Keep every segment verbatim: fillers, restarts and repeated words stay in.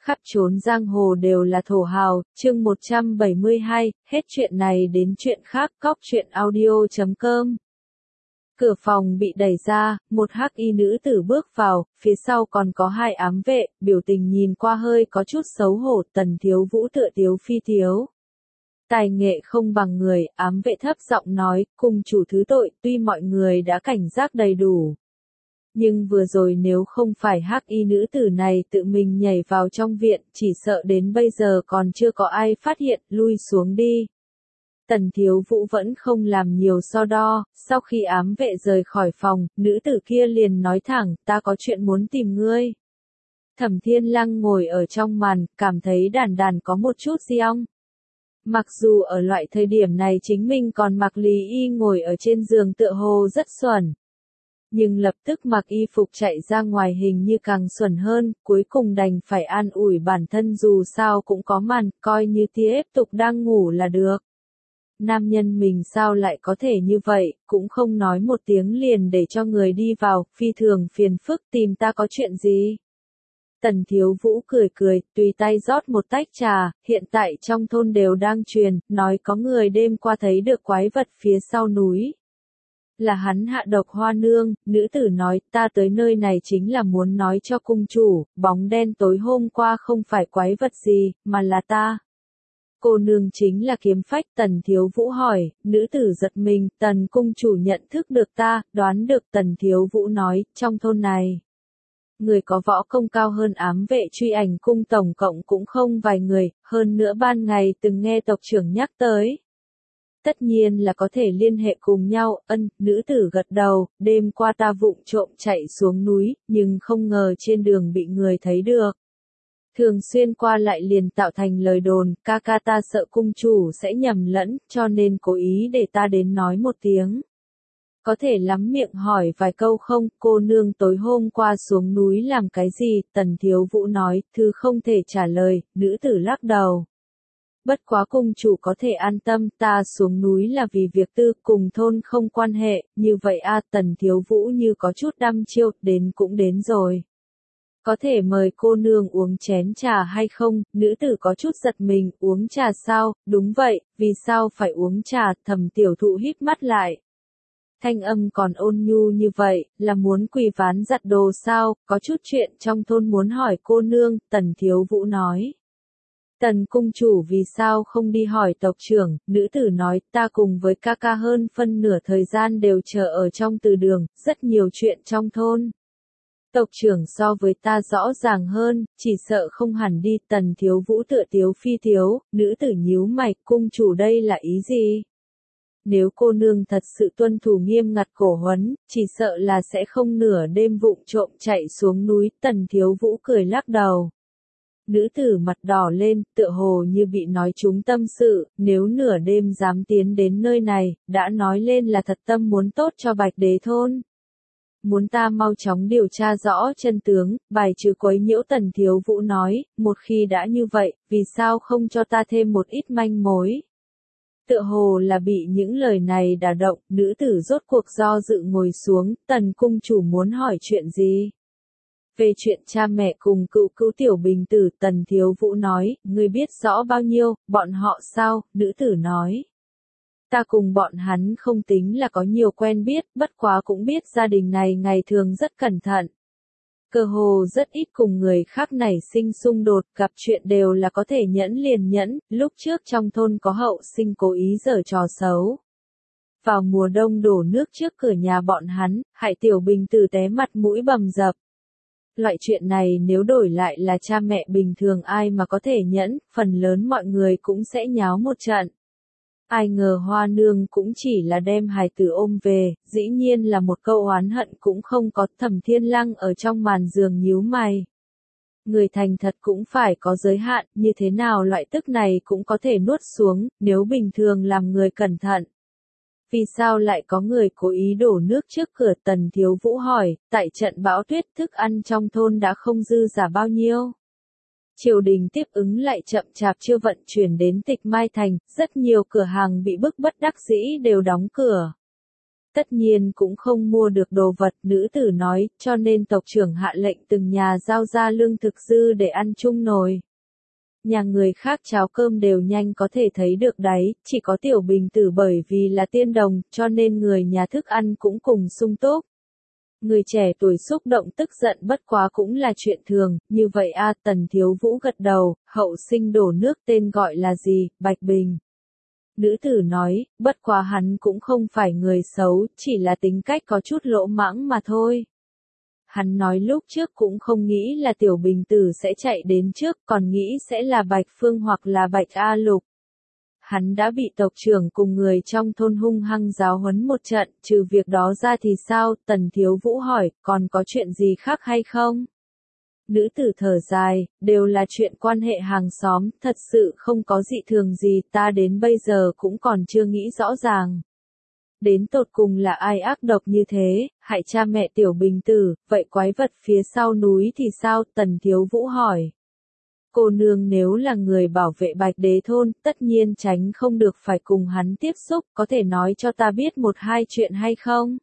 Khắp chốn giang hồ đều là thổ hào, chương một trăm bảy mươi hai, hết chuyện này đến chuyện khác, cóc truyện audio chấm com. Cửa phòng bị đẩy ra, một hắc y nữ tử bước vào, phía sau còn có hai ám vệ, biểu tình nhìn qua hơi có chút xấu hổ. Tần Thiếu Vũ tựa Tiếu Phi thiếu. Tài nghệ không bằng người, ám vệ thấp giọng nói, cùng chủ thứ tội, tuy mọi người đã cảnh giác đầy đủ. Nhưng vừa rồi nếu không phải hắc y nữ tử này tự mình nhảy vào trong viện, chỉ sợ đến bây giờ còn chưa có ai phát hiện, lui xuống đi. Tần Thiếu Vũ vẫn không làm nhiều so đo, sau khi ám vệ rời khỏi phòng, nữ tử kia liền nói thẳng, ta có chuyện muốn tìm ngươi. Thẩm Thiên Lăng ngồi ở trong màn, cảm thấy đàn đàn có một chút diong. Mặc dù ở loại thời điểm này chính mình còn mặc Lý Y ngồi ở trên giường tựa hồ rất xuẩn. Nhưng lập tức mặc y phục chạy ra ngoài hình như càng xuẩn hơn, cuối cùng đành phải an ủi bản thân dù sao cũng có màn, coi như tiếp tục đang ngủ là được. Nam nhân mình sao lại có thể như vậy, cũng không nói một tiếng liền để cho người đi vào, phi thường phiền phức, tìm ta có chuyện gì. Tần Thiếu Vũ cười cười, tùy tay rót một tách trà, hiện tại trong thôn đều đang truyền, nói có người đêm qua thấy được quái vật phía sau núi. Là hắn hạ độc Hoa Nương, nữ tử nói, ta tới nơi này chính là muốn nói cho cung chủ, bóng đen tối hôm qua không phải quái vật gì, mà là ta. Cô nương chính là Kiếm Phách. Tần Thiếu Vũ hỏi, nữ tử giật mình, tần cung chủ nhận thức được ta, đoán được. Tần Thiếu Vũ nói, trong thôn này, người có võ công cao hơn ám vệ Truy Ảnh cung tổng cộng cũng không vài người, hơn nữa ban ngày từng nghe tộc trưởng nhắc tới. Tất nhiên là có thể liên hệ cùng nhau. Ân, nữ tử gật đầu, đêm qua ta vụng trộm chạy xuống núi, nhưng không ngờ trên đường bị người thấy được. Thường xuyên qua lại liền tạo thành lời đồn, ca ca ta sợ cung chủ sẽ nhầm lẫn, cho nên cố ý để ta đến nói một tiếng. Có thể lắm miệng hỏi vài câu không, cô nương tối hôm qua xuống núi làm cái gì? Tần Thiếu Vũ nói, thứ không thể trả lời. Nữ tử lắc đầu. Bất quá cung chủ có thể an tâm, ta xuống núi là vì việc tư, cùng thôn không quan hệ. Như vậy a, Tần Thiếu Vũ như có chút đăm chiêu, đến cũng đến rồi. Có thể mời cô nương uống chén trà hay không? Nữ tử có chút giật mình, uống trà sao? Đúng vậy, vì sao phải uống trà? Thẩm Tiểu Thụ híp mắt lại. Thanh âm còn ôn nhu như vậy, là muốn quỳ ván giặt đồ sao? Có chút chuyện trong thôn muốn hỏi cô nương. Tần Thiếu Vũ nói. Tần cung chủ vì sao không đi hỏi tộc trưởng? Nữ tử nói, ta cùng với ca ca hơn phân nửa thời gian đều chờ ở trong từ đường, rất nhiều chuyện trong thôn. Tộc trưởng so với ta rõ ràng hơn, chỉ sợ không hẳn đi. Tần Thiếu Vũ tựa Tiếu Phi thiếu, nữ tử nhíu mày, cung chủ đây là ý gì? Nếu cô nương thật sự tuân thủ nghiêm ngặt cổ huấn, chỉ sợ là sẽ không nửa đêm vụng trộm chạy xuống núi. Tần Thiếu Vũ cười lắc đầu. Nữ tử mặt đỏ lên, tựa hồ như bị nói trúng tâm sự, nếu nửa đêm dám tiến đến nơi này, đã nói lên là thật tâm muốn tốt cho Bạch Đế thôn. Muốn ta mau chóng điều tra rõ chân tướng, bài trừ quấy nhiễu. Tần Thiếu Vũ nói, một khi đã như vậy, vì sao không cho ta thêm một ít manh mối? Tựa hồ là bị những lời này đả động, nữ tử rốt cuộc do dự ngồi xuống. Tần cung chủ muốn hỏi chuyện gì? Về chuyện cha mẹ cùng cựu cữu Tiểu Bình Tử. Tần Thiếu Vũ nói, ngươi biết rõ bao nhiêu? Bọn họ sao? Nữ tử nói. Ta cùng bọn hắn không tính là có nhiều quen biết, bất quá cũng biết gia đình này ngày thường rất cẩn thận. Cơ hồ rất ít cùng người khác nảy sinh xung đột, gặp chuyện đều là có thể nhẫn liền nhẫn. Lúc trước trong thôn có hậu sinh cố ý giở trò xấu. Vào mùa đông đổ nước trước cửa nhà bọn hắn, hại Tiểu Bình Tử té mặt mũi bầm dập. Loại chuyện này nếu đổi lại là cha mẹ bình thường ai mà có thể nhẫn, phần lớn mọi người cũng sẽ nháo một trận. Ai ngờ Hoa Nương cũng chỉ là đem hài tử ôm về, dĩ nhiên là một câu oán hận cũng không có. Thẩm Thiên Lăng ở trong màn giường nhíu mày. Người thành thật cũng phải có giới hạn, như thế nào loại tức này cũng có thể nuốt xuống, nếu bình thường làm người cẩn thận. Vì sao lại có người cố ý đổ nước trước cửa? Tần Thiếu Vũ hỏi, tại trận bão tuyết thức ăn trong thôn đã không dư giả bao nhiêu. Triều đình tiếp ứng lại chậm chạp chưa vận chuyển đến Tịch Mai Thành, rất nhiều cửa hàng bị bức bất đắc dĩ đều đóng cửa. Tất nhiên cũng không mua được đồ vật, nữ tử nói, cho nên tộc trưởng hạ lệnh từng nhà giao ra lương thực dư để ăn chung nồi. Nhà người khác cháo cơm đều nhanh có thể thấy được đấy, chỉ có Tiểu Bình Tử bởi vì là tiên đồng, cho nên người nhà thức ăn cũng cùng sung túc. Người trẻ tuổi xúc động tức giận bất quá cũng là chuyện thường, như vậy a Tần Thiếu Vũ gật đầu, hậu sinh đổ nước tên gọi là gì, Bạch Bình. Nữ tử nói, bất quá hắn cũng không phải người xấu, chỉ là tính cách có chút lỗ mãng mà thôi. Hắn nói lúc trước cũng không nghĩ là Tiểu Bình Tử sẽ chạy đến trước, còn nghĩ sẽ là Bạch Phương hoặc là Bạch A Lục. Hắn đã bị tộc trưởng cùng người trong thôn hung hăng giáo huấn một trận, trừ việc đó ra thì sao, Tần Thiếu Vũ hỏi, còn có chuyện gì khác hay không? Nữ tử thở dài, đều là chuyện quan hệ hàng xóm, thật sự không có dị thường gì, ta đến bây giờ cũng còn chưa nghĩ rõ ràng. Đến tột cùng là ai ác độc như thế, hại cha mẹ Tiểu Bình Tử, vậy quái vật phía sau núi thì sao, Tần Thiếu Vũ hỏi. Cô nương nếu là người bảo vệ Bạch Đế thôn, tất nhiên tránh không được phải cùng hắn tiếp xúc, có thể nói cho ta biết một hai chuyện hay không?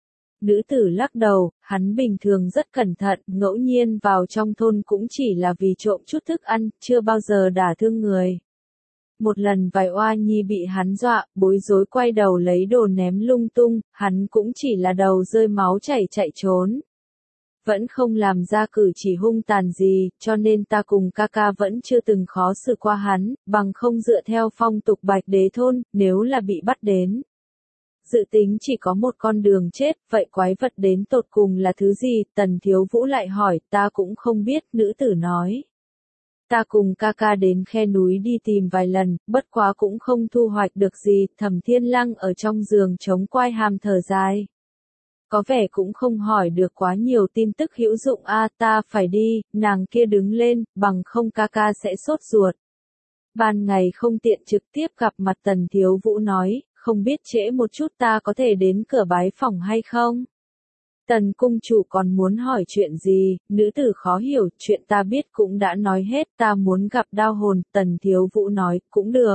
Nữ tử lắc đầu, hắn bình thường rất cẩn thận, ngẫu nhiên vào trong thôn cũng chỉ là vì trộm chút thức ăn, chưa bao giờ đả thương người. Một lần vài oa nhi bị hắn dọa, bối rối quay đầu lấy đồ ném lung tung, hắn cũng chỉ là đầu rơi máu chảy chạy trốn. Vẫn không làm ra cử chỉ hung tàn gì, cho nên ta cùng ca ca vẫn chưa từng khó xử qua hắn, bằng không dựa theo phong tục Bạch Đế thôn, nếu là bị bắt đến. Dự tính chỉ có một con đường chết, vậy quái vật đến tột cùng là thứ gì, Tần Thiếu Vũ lại hỏi, ta cũng không biết, nữ tử nói. Ta cùng ca ca đến khe núi đi tìm vài lần, bất quá cũng không thu hoạch được gì, Thẩm Thiên Lăng ở trong giường chống quai hàm thở dài. Có vẻ cũng không hỏi được quá nhiều tin tức hữu dụng a ta phải đi, nàng kia đứng lên, bằng không ca ca sẽ sốt ruột. Ban ngày không tiện trực tiếp gặp mặt Tần Thiếu Vũ nói, không biết trễ một chút ta có thể đến cửa bái phòng hay không? Tần cung chủ còn muốn hỏi chuyện gì, nữ tử khó hiểu, chuyện ta biết cũng đã nói hết, ta muốn gặp Đao Hồn, Tần Thiếu Vũ nói, cũng được.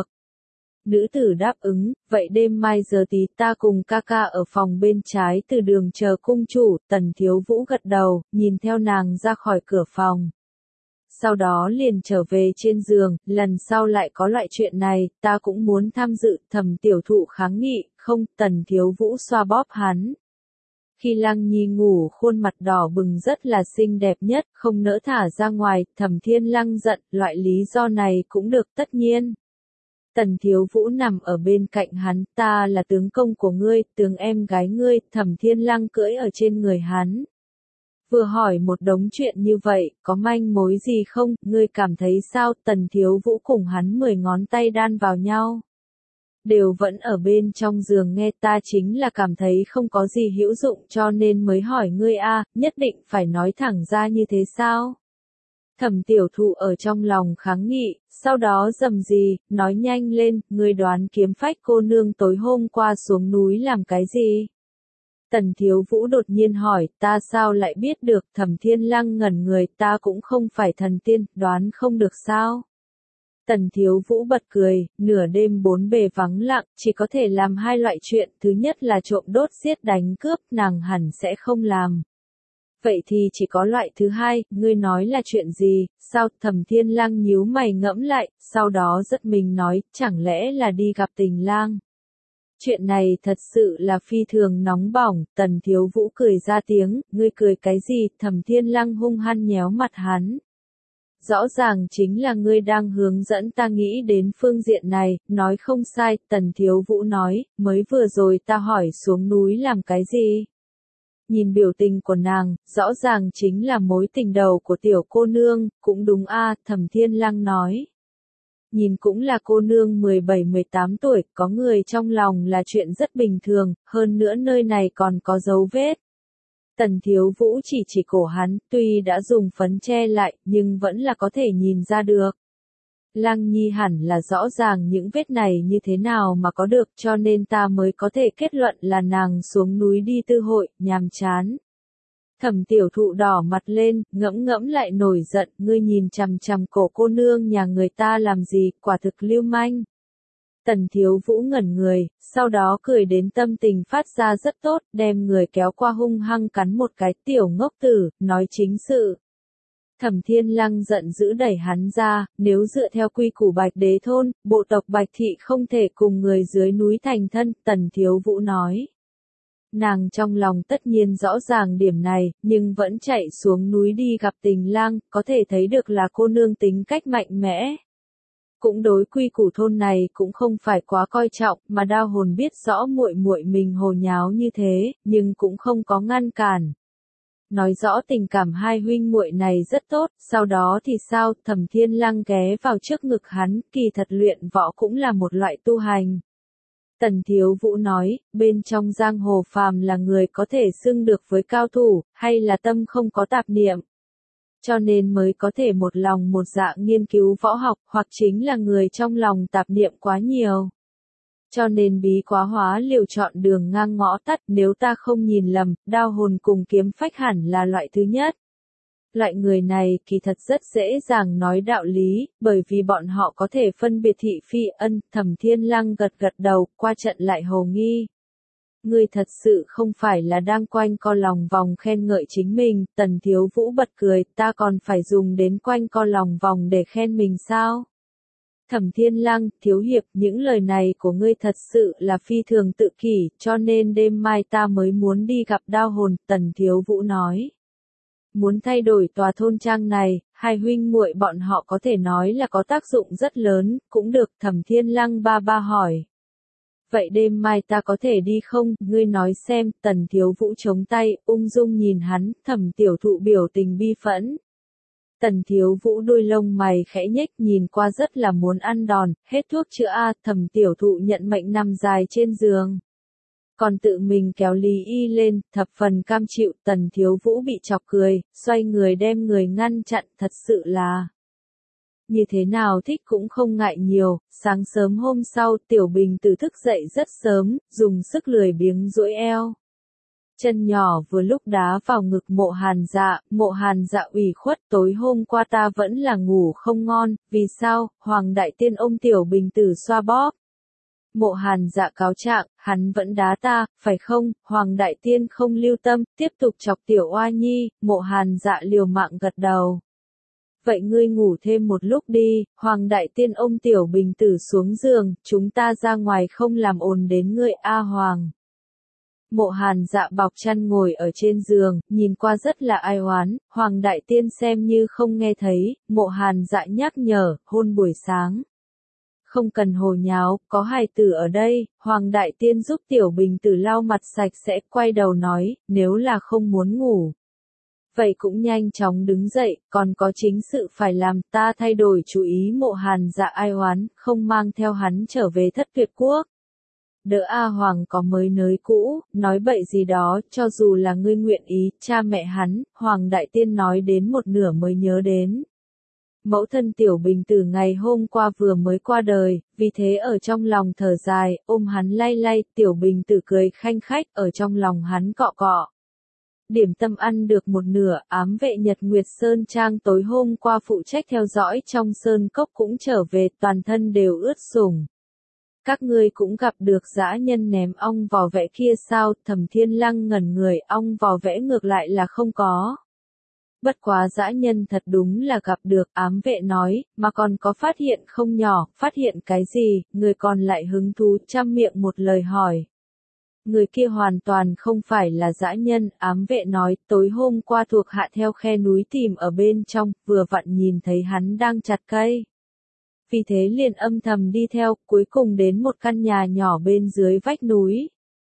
Nữ tử đáp ứng, vậy đêm mai giờ tí ta cùng ca ca ở phòng bên trái từ đường chờ cung chủ, Tần Thiếu Vũ gật đầu, nhìn theo nàng ra khỏi cửa phòng. Sau đó liền trở về trên giường, lần sau lại có loại chuyện này, ta cũng muốn tham dự, Thẩm Tiểu Thụ kháng nghị, không, Tần Thiếu Vũ xoa bóp hắn. Khi Lăng Nhi ngủ khuôn mặt đỏ bừng rất là xinh đẹp nhất, không nỡ thả ra ngoài, Thẩm Thiên Lăng giận, loại lý do này cũng được tất nhiên. Tần Thiếu Vũ nằm ở bên cạnh hắn, ta là tướng công của ngươi, tướng em gái ngươi, Thẩm Thiên Lăng cưỡi ở trên người hắn. Vừa hỏi một đống chuyện như vậy, có manh mối gì không, ngươi cảm thấy sao, Tần Thiếu Vũ cùng hắn mười ngón tay đan vào nhau. Đều vẫn ở bên trong giường nghe ta chính là cảm thấy không có gì hữu dụng cho nên mới hỏi ngươi a, nhất định phải nói thẳng ra như thế sao? Thẩm Tiểu Thụ ở trong lòng kháng nghị, sau đó rầm gì, nói nhanh lên, ngươi đoán Kiếm Phách cô nương tối hôm qua xuống núi làm cái gì? Tần Thiếu Vũ đột nhiên hỏi, ta sao lại biết được, Thẩm Thiên Lăng ngẩn người, ta cũng không phải thần tiên, đoán không được sao? Tần Thiếu Vũ bật cười, nửa đêm bốn bề vắng lặng, chỉ có thể làm hai loại chuyện, thứ nhất là trộm đốt giết đánh cướp, nàng hẳn sẽ không làm. Vậy thì chỉ có loại thứ hai, ngươi nói là chuyện gì, sao, Thẩm Thiên Lăng nhíu mày ngẫm lại, sau đó rất mình nói, chẳng lẽ là đi gặp Tình Lang. Chuyện này thật sự là phi thường nóng bỏng, Tần Thiếu Vũ cười ra tiếng, ngươi cười cái gì, Thẩm Thiên Lăng hung hăng nhéo mặt hắn. Rõ ràng chính là ngươi đang hướng dẫn ta nghĩ đến phương diện này, nói không sai, Tần Thiếu Vũ nói, mới vừa rồi ta hỏi xuống núi làm cái gì. Nhìn biểu tình của nàng, rõ ràng chính là mối tình đầu của tiểu cô nương, cũng đúng a, Thẩm Thiên Lăng nói. Nhìn cũng là cô nương mười bảy mười tám tuổi, có người trong lòng là chuyện rất bình thường, hơn nữa nơi này còn có dấu vết. Tần Thiếu Vũ chỉ chỉ cổ hắn, tuy đã dùng phấn che lại, nhưng vẫn là có thể nhìn ra được. Lăng Nhi hẳn là rõ ràng những vết này như thế nào mà có được, cho nên ta mới có thể kết luận là nàng xuống núi đi tư hội, nhàm chán. Thẩm Tiểu Thụ đỏ mặt lên, ngẫm ngẫm lại nổi giận, ngươi nhìn chằm chằm cổ cô nương nhà người ta làm gì, quả thực lưu manh. Tần Thiếu Vũ ngẩn người, sau đó cười đến tâm tình phát ra rất tốt, đem người kéo qua hung hăng cắn một cái, tiểu ngốc tử, nói chính sự. Thẩm Thiên Lăng giận dữ đẩy hắn ra, nếu dựa theo quy củ Bạch Đế thôn, bộ tộc Bạch Thị không thể cùng người dưới núi thành thân, Tần Thiếu Vũ nói. Nàng trong lòng tất nhiên rõ ràng điểm này, nhưng vẫn chạy xuống núi đi gặp Tình Lang, có thể thấy được là cô nương tính cách mạnh mẽ. Cũng đối quy củ thôn này cũng không phải quá coi trọng, mà Đao Hồn biết rõ muội muội mình hồ nháo như thế, nhưng cũng không có ngăn cản. Nói rõ tình cảm hai huynh muội này rất tốt, sau đó thì sao, Thẩm Thiên Lăng ghé vào trước ngực hắn, kỳ thật luyện võ cũng là một loại tu hành. Tần Thiếu Vũ nói, bên trong giang hồ phàm là người có thể xưng được với cao thủ, hay là tâm không có tạp niệm. Cho nên mới có thể một lòng một dạ nghiên cứu võ học, hoặc chính là người trong lòng tạp niệm quá nhiều. Cho nên bí quá hóa liều chọn đường ngang ngõ tắt, nếu ta không nhìn lầm, Đao Hồn cùng Kiếm Phách hẳn là loại thứ nhất. Loại người này kỳ thật rất dễ dàng nói đạo lý, bởi vì bọn họ có thể phân biệt thị phi ân, Thẩm Thiên Lăng gật gật đầu, qua trận lại hồ nghi. Ngươi thật sự không phải là đang quanh co lòng vòng khen ngợi chính mình, Tần Thiếu Vũ bật cười, ta còn phải dùng đến quanh co lòng vòng để khen mình sao? Thẩm Thiên Lăng, Thiếu Hiệp, những lời này của ngươi thật sự là phi thường tự kỷ, cho nên đêm mai ta mới muốn đi gặp Đao Hồn, Tần Thiếu Vũ nói. Muốn thay đổi tòa thôn trang này, hai huynh muội bọn họ có thể nói là có tác dụng rất lớn, cũng được, Thẩm Thiên Lăng ba ba hỏi. Vậy đêm mai ta có thể đi không, ngươi nói xem, Tần Thiếu Vũ chống tay, ung dung nhìn hắn, Thẩm tiểu thụ biểu tình bi phẫn. Tần Thiếu Vũ đôi lông mày khẽ nhếch nhìn qua rất là muốn ăn đòn, hết thuốc chữa A, Thẩm tiểu thụ nhận mệnh nằm dài trên giường. Còn tự mình kéo Lý Y lên, thập phần cam chịu, Tần Thiếu Vũ bị chọc cười, xoay người đem người ngăn chặn, thật sự là. Như thế nào thích cũng không ngại nhiều, sáng sớm hôm sau Tiểu Bình Tử thức dậy rất sớm, dùng sức lười biếng duỗi eo. Chân nhỏ vừa lúc đá vào ngực Mộ Hàn Dạ, Mộ Hàn Dạ ủy khuất, tối hôm qua ta vẫn là ngủ không ngon, vì sao, Hoàng Đại Tiên ôm Tiểu Bình Tử xoa bóp. Mộ Hàn Dạ cáo trạng, hắn vẫn đá ta, phải không, Hoàng Đại Tiên không lưu tâm, tiếp tục chọc Tiểu Oa Nhi, Mộ Hàn Dạ liều mạng gật đầu. Vậy ngươi ngủ thêm một lúc đi, Hoàng Đại Tiên ôm Tiểu Bình Tử xuống giường, chúng ta ra ngoài không làm ồn đến ngươi A Hoàng. Mộ Hàn Dạ bọc chăn ngồi ở trên giường, nhìn qua rất là ai oán, Hoàng Đại Tiên xem như không nghe thấy, Mộ Hàn Dạ nhắc nhở, hôn buổi sáng. Không cần hồ nháo, có hài tử ở đây, Hoàng Đại Tiên giúp Tiểu Bình Tử lau mặt sạch sẽ, quay đầu nói, nếu là không muốn ngủ. Vậy cũng nhanh chóng đứng dậy, còn có chính sự phải làm, ta thay đổi chú ý. Mộ Hàn Dạ ai oán, không mang theo hắn trở về Thất Tuyệt Quốc. Đỡ A Hoàng có mới nới cũ, nói bậy gì đó, cho dù là ngươi nguyện ý, cha mẹ hắn, Hoàng Đại Tiên nói đến một nửa mới nhớ đến. Mẫu thân Tiểu Bình Tử ngày hôm qua vừa mới qua đời, vì thế ở trong lòng thở dài, ôm hắn lay lay, Tiểu Bình Tử cười khanh khách, ở trong lòng hắn cọ cọ. Điểm tâm ăn được một nửa, ám vệ Nhật Nguyệt Sơn Trang tối hôm qua phụ trách theo dõi trong sơn cốc cũng trở về, toàn thân đều ướt sũng. Các ngươi cũng gặp được dã nhân ném ong vò vẽ kia sao, Thẩm Thiên Lăng ngẩn người, ong vò vẽ ngược lại là không có. Bất quá dã nhân thật đúng là gặp được, ám vệ nói, mà còn có phát hiện không nhỏ, phát hiện cái gì, người còn lại hứng thú trăm miệng một lời hỏi. Người kia hoàn toàn không phải là dã nhân, ám vệ nói, tối hôm qua thuộc hạ theo khe núi tìm ở bên trong, vừa vặn nhìn thấy hắn đang chặt cây. Vì thế liền âm thầm đi theo, cuối cùng đến một căn nhà nhỏ bên dưới vách núi.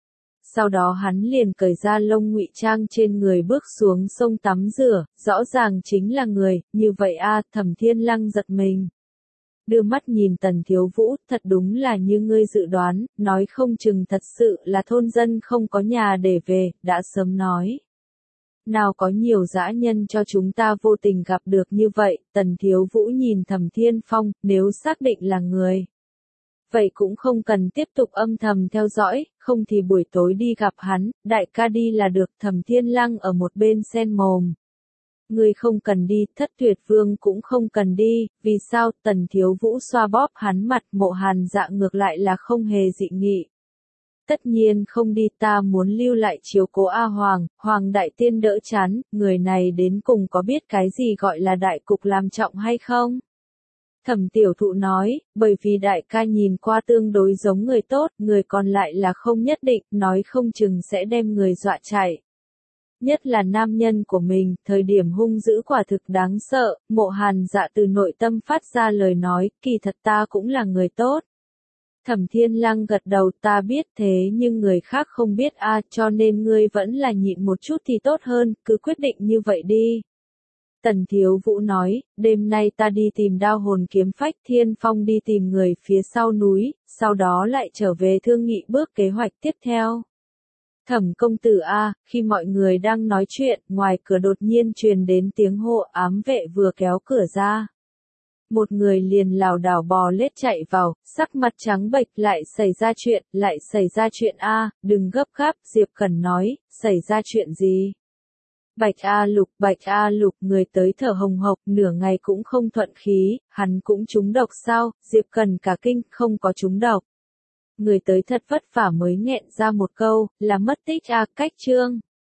Sau đó hắn liền cởi ra lông ngụy trang trên người bước xuống sông tắm rửa, rõ ràng chính là người, như vậy a, Thẩm Thiên Lăng giật mình. Đưa mắt nhìn Tần Thiếu Vũ, thật đúng là như ngươi dự đoán, nói không chừng thật sự là thôn dân không có nhà để về, đã sớm nói. Nào có nhiều dã nhân cho chúng ta vô tình gặp được như vậy, Tần Thiếu Vũ nhìn Thẩm Thiên Phong, nếu xác định là người. Vậy cũng không cần tiếp tục âm thầm theo dõi, không thì buổi tối đi gặp hắn, đại ca đi là được. Thẩm Thiên Lăng ở một bên sen mồm. Ngươi không cần đi, Thất Tuyệt Vương cũng không cần đi, vì sao? Tần Thiếu Vũ xoa bóp hắn mặt, Mộ Hàn Dạ ngược lại là không hề dị nghị. Tất nhiên không đi, ta muốn lưu lại chiếu cố A Hoàng, Hoàng Đại Tiên đỡ chán, người này đến cùng có biết cái gì gọi là đại cục làm trọng hay không? Thẩm Tiểu Thụ nói, bởi vì đại ca nhìn qua tương đối giống người tốt, người còn lại là không nhất định, nói không chừng sẽ đem người dọa chạy. Nhất là nam nhân của mình, thời điểm hung dữ quả thực đáng sợ, Mộ Hàn Dạ từ nội tâm phát ra lời nói, kỳ thật ta cũng là người tốt. Thẩm Thiên Lăng gật đầu, ta biết thế nhưng người khác không biết a, cho nên ngươi vẫn là nhịn một chút thì tốt hơn, cứ quyết định như vậy đi. Tần Thiếu Vũ nói, đêm nay ta đi tìm Đao Hồn Kiếm Phách, Thiên Phong đi tìm người phía sau núi, sau đó lại trở về thương nghị bước kế hoạch tiếp theo. Thẩm công tử a, khi mọi người đang nói chuyện, ngoài cửa đột nhiên truyền đến tiếng hô, ám vệ vừa kéo cửa ra. Một người liền lảo đảo bò lết chạy vào, sắc mặt trắng bệch, lại xảy ra chuyện, lại xảy ra chuyện a, đừng gấp gáp, Diệp Cẩn nói, xảy ra chuyện gì? Bạch A Lục, Bạch A Lục, người tới thở hồng hộc, nửa ngày cũng không thuận khí, hắn cũng trúng độc sao? Diệp Cẩn cả kinh, không có trúng độc. Người tới thật vất vả mới nghẹn ra một câu, là mất tích a, cách chương.